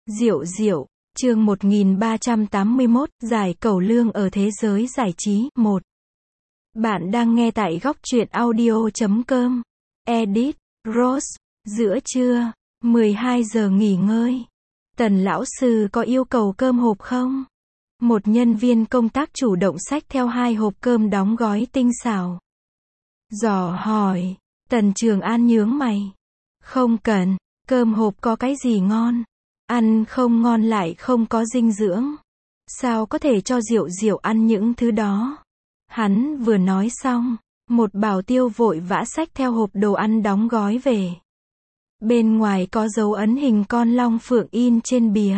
Diệu diệu, chương 1381, giải cẩu lương ở thế giới giải trí, 1. Bạn đang nghe tại góc truyện audio.com. Edit, Rose, giữa trưa, 12 giờ nghỉ ngơi. Tần lão sư có yêu cầu cơm hộp không? Một nhân viên công tác chủ động xách theo 2 hộp cơm đóng gói tinh xảo. Dò hỏi, Tần Trường An nhướng mày. Không cần, cơm hộp có cái gì ngon? Ăn không ngon lại không có dinh dưỡng. Sao có thể cho Diệu Diệu ăn những thứ đó? Hắn vừa nói xong, một bảo tiêu vội vã xách theo hộp đồ ăn đóng gói về. Bên ngoài có dấu ấn hình con long phượng in trên bìa.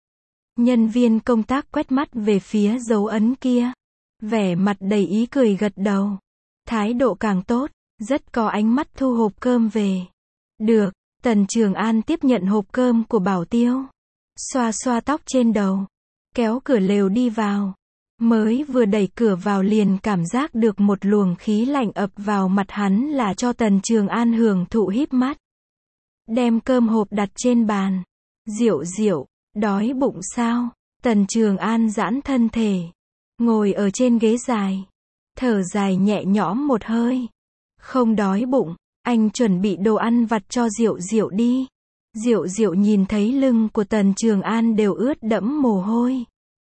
Nhân viên công tác quét mắt về phía dấu ấn kia. Vẻ mặt đầy ý cười gật đầu. Thái độ càng tốt, rất có ánh mắt thu hộp cơm về. Được. Tần Trường An tiếp nhận hộp cơm của bảo tiêu. Xoa xoa tóc trên đầu. Kéo cửa lều đi vào. Mới vừa đẩy cửa vào liền cảm giác được một luồng khí lạnh ập vào mặt hắn là cho Tần Trường An hưởng thụ híp mắt. Đem cơm hộp đặt trên bàn. Diệu Diệu, đói bụng sao? Tần Trường An giãn thân thể. Ngồi ở trên ghế dài. Thở dài nhẹ nhõm một hơi. Không đói bụng. Anh chuẩn bị đồ ăn vặt cho Diệu Diệu đi. Diệu Diệu nhìn thấy lưng của Tần Trường An đều ướt đẫm mồ hôi.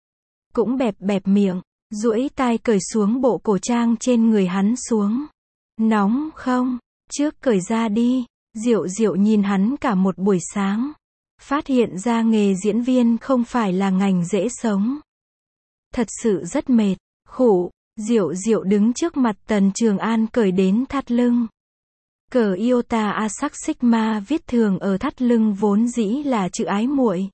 Cũng bẹp bẹp miệng, duỗi tai cởi xuống bộ cổ trang trên người hắn xuống. Nóng không? Trước cởi ra đi. Diệu Diệu nhìn hắn cả một buổi sáng. Phát hiện ra nghề diễn viên không phải là ngành dễ sống. Thật sự rất mệt. Khổ. Diệu Diệu đứng trước mặt Tần Trường An cởi đến thắt lưng. Cờ Iota Asac Sigma viết thường ở thắt lưng vốn dĩ là chữ ái muội.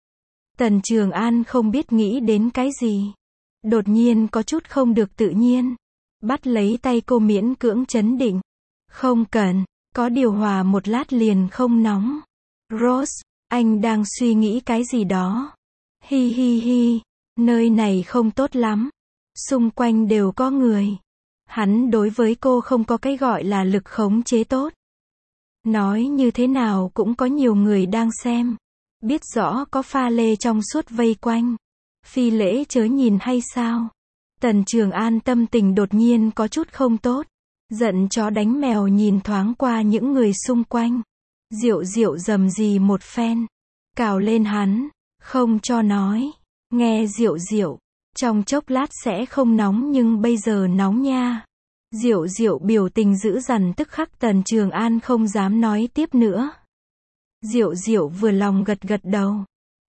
Tần Trường An không biết nghĩ đến cái gì. Đột nhiên có chút không được tự nhiên. Bắt lấy tay cô miễn cưỡng trấn định. Không cần, có điều hòa một lát liền không nóng. Rose, anh đang suy nghĩ cái gì đó. Hi hi hi, nơi này không tốt lắm. Xung quanh đều có người. Hắn đối với cô không có cái gọi là lực khống chế tốt. Nói như thế nào cũng có nhiều người đang xem. Biết rõ có pha lê trong suốt vây quanh. Phi lễ chớ nhìn hay sao? Tần Trường An tâm tình đột nhiên có chút không tốt. Giận chó đánh mèo nhìn thoáng qua những người xung quanh. Diệu Diệu rầm rì một phen. Cào lên hắn. Không cho nói. Nghe Diệu Diệu. Trong chốc lát sẽ không nóng nhưng bây giờ nóng nha. Diệu Diệu biểu tình dữ dằn tức khắc Tần Trường An không dám nói tiếp nữa. Diệu Diệu vừa lòng gật gật đầu.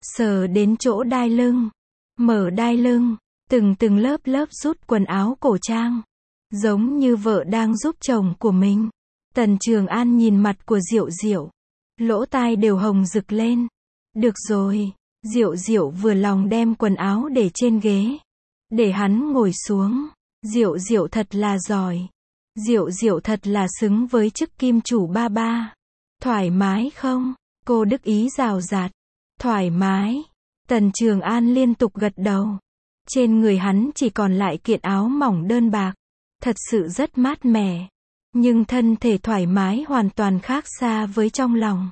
Sờ đến chỗ đai lưng. Mở đai lưng. Từng lớp lớp rút quần áo cổ trang. Giống như vợ đang giúp chồng của mình. Tần Trường An nhìn mặt của Diệu Diệu. Lỗ tai đều hồng rực lên. Được rồi. Diệu Diệu vừa lòng đem quần áo để trên ghế. Để hắn ngồi xuống. Diệu Diệu thật là giỏi. Diệu Diệu thật là xứng với chức kim chủ ba ba. Thoải mái không? Cô đắc ý rào rạt. Thoải mái. Tần Trường An liên tục gật đầu. Trên người hắn chỉ còn lại kiện áo mỏng đơn bạc. Thật sự rất mát mẻ. Nhưng thân thể thoải mái hoàn toàn khác xa với trong lòng.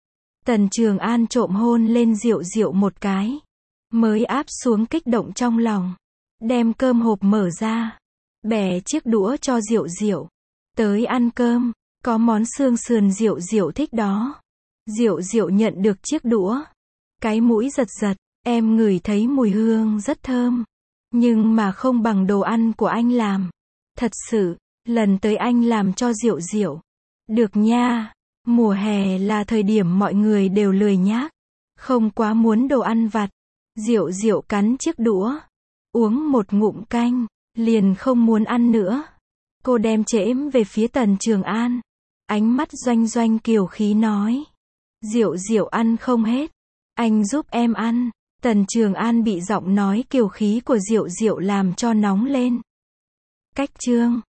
Tần Trường An trộm hôn lên Diệu Diệu một cái. Mới áp xuống kích động trong lòng. Đem cơm hộp mở ra. Bẻ chiếc đũa cho Diệu Diệu. Tới ăn cơm. Có món xương sườn Diệu Diệu thích đó. Diệu Diệu nhận được chiếc đũa. Cái mũi giật giật. Em ngửi thấy mùi hương rất thơm. Nhưng mà không bằng đồ ăn của anh làm. Thật sự, lần tới anh làm cho Diệu Diệu. Được nha. Mùa hè là thời điểm mọi người đều lười nhác. Không quá muốn đồ ăn vặt. Diệu Diệu cắn chiếc đũa. Uống một ngụm canh. Liền không muốn ăn nữa. Cô đem chễm về phía Tần Trường An. Ánh mắt doanh doanh kiều khí nói. Diệu Diệu ăn không hết. Anh giúp em ăn. Tần Trường An bị giọng nói kiều khí của Diệu Diệu làm cho nóng lên. Cách chương